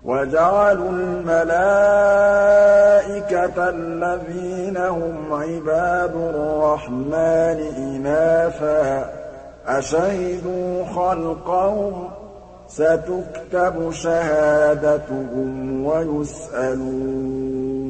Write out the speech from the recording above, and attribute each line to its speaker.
Speaker 1: وَجَعَلُوا الْمَلَائِكَةَ الَّذِينَ هُمْ عِبَادُ الرَّحْمَٰنِ إِنَاثًا ۚ أَشَهِدُوا خَلْقَهُمْ ۚ سَتُكْتَبُ شَهَادَتُهُمْ وَيُسْأَلُونَ